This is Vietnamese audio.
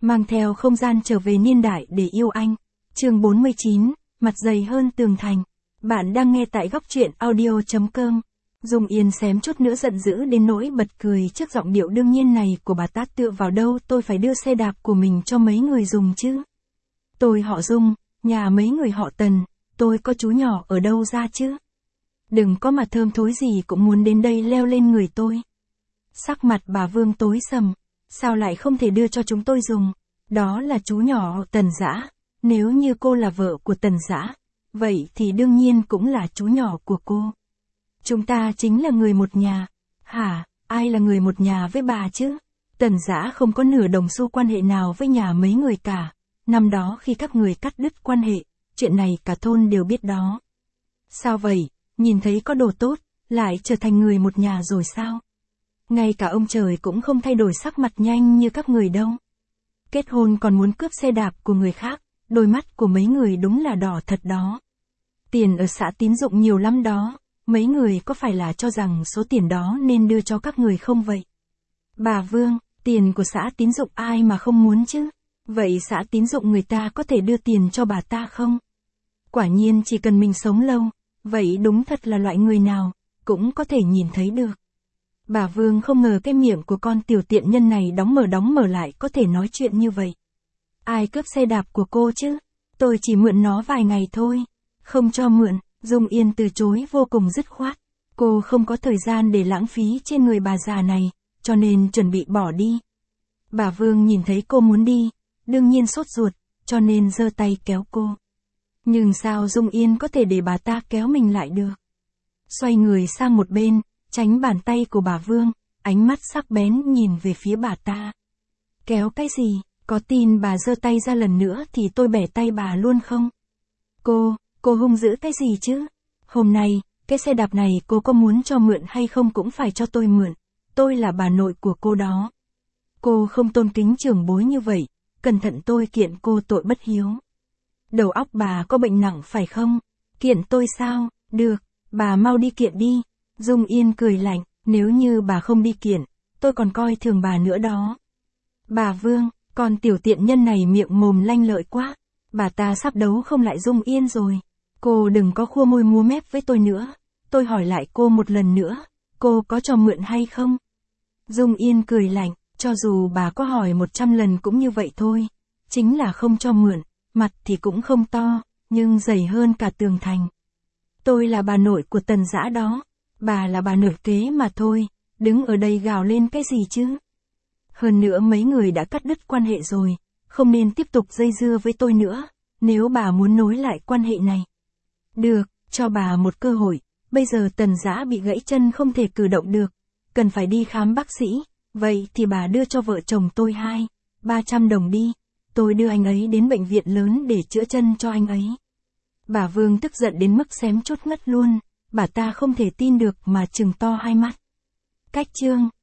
mang theo không gian trở về niên đại để yêu anh. Chương 49, mặt dày hơn tường thành. Bạn đang nghe tại góc truyện audio.com. Dung Yên xém chút nữa giận dữ đến nỗi bật cười trước giọng điệu đương nhiên này của bà ta. Tựa vào đâu tôi phải đưa xe đạp của mình cho mấy người dùng chứ? Tôi họ Dung, nhà mấy người họ Tần, tôi có chú nhỏ ở đâu ra chứ? Đừng có mà thơm thối gì cũng muốn đến đây leo lên người tôi. Sắc mặt bà Vương tối sầm, sao lại không thể đưa cho chúng tôi dùng? Đó là chú nhỏ Tần Dã, nếu như cô là vợ của Tần Dã, vậy thì đương nhiên cũng là chú nhỏ của cô. Chúng ta chính là người một nhà. Hả, ai là người một nhà với bà chứ? Tần Dã không có nửa đồng xu quan hệ nào với nhà mấy người cả. Năm đó khi các người cắt đứt quan hệ, chuyện này cả thôn đều biết đó. Sao vậy, nhìn thấy có đồ tốt, lại trở thành người một nhà rồi sao? Ngay cả ông trời cũng không thay đổi sắc mặt nhanh như các người đâu. Kết hôn còn muốn cướp xe đạp của người khác, đôi mắt của mấy người đúng là đỏ thật đó. Tiền ở xã tín dụng nhiều lắm đó, mấy người có phải là cho rằng số tiền đó nên đưa cho các người không vậy? Bà Vương, tiền của xã tín dụng ai mà không muốn chứ? Vậy xã tín dụng người ta có thể đưa tiền cho bà ta không? Quả nhiên chỉ cần mình sống lâu, vậy đúng thật là loại người nào, cũng có thể nhìn thấy được. Bà Vương không ngờ cái miệng của con tiểu tiện nhân này đóng mở lại có thể nói chuyện như vậy. Ai cướp xe đạp của cô chứ? Tôi chỉ mượn nó vài ngày thôi. Không cho mượn, Dung Yên từ chối vô cùng dứt khoát. Cô không có thời gian để lãng phí trên người bà già này, cho nên chuẩn bị bỏ đi. Bà Vương nhìn thấy cô muốn đi, đương nhiên sốt ruột, cho nên giơ tay kéo cô. Nhưng sao Dung Yên có thể để bà ta kéo mình lại được? Xoay người sang một bên, tránh bàn tay của bà Vương, ánh mắt sắc bén nhìn về phía bà ta. Kéo cái gì, có tin bà giơ tay ra lần nữa thì tôi bẻ tay bà luôn không? Cô hung dữ cái gì chứ? Hôm nay, cái xe đạp này cô có muốn cho mượn hay không cũng phải cho tôi mượn. Tôi là bà nội của cô đó. Cô không tôn kính trưởng bối như vậy, cẩn thận tôi kiện cô tội bất hiếu. Đầu óc bà có bệnh nặng phải không? Kiện tôi sao? Được, bà mau đi kiện đi. Dung Yên cười lạnh, nếu như bà không đi kiện, tôi còn coi thường bà nữa đó. Bà Vương, con tiểu tiện nhân này miệng mồm lanh lợi quá, bà ta sắp đấu không lại Dung Yên rồi. Cô đừng có khua môi múa mép với tôi nữa, tôi hỏi lại cô một lần nữa, cô có cho mượn hay không? Dung Yên cười lạnh, cho dù bà có hỏi 100 lần cũng như vậy thôi, chính là không cho mượn, mặt thì cũng không to, nhưng dày hơn cả tường thành. Tôi là bà nội của Tần Dã đó, bà là bà nội kế mà thôi, đứng ở đây gào lên cái gì chứ? Hơn nữa mấy người đã cắt đứt quan hệ rồi, không nên tiếp tục dây dưa với tôi nữa, nếu bà muốn nối lại quan hệ này. Được, cho bà một cơ hội, bây giờ Tần Dã bị gãy chân không thể cử động được, cần phải đi khám bác sĩ, vậy thì bà đưa cho vợ chồng tôi 200-300 đồng đi, tôi đưa anh ấy đến bệnh viện lớn để chữa chân cho anh ấy. Bà Vương tức giận đến mức xém chút ngất luôn, bà ta không thể tin được mà trừng to hai mắt. Cách chương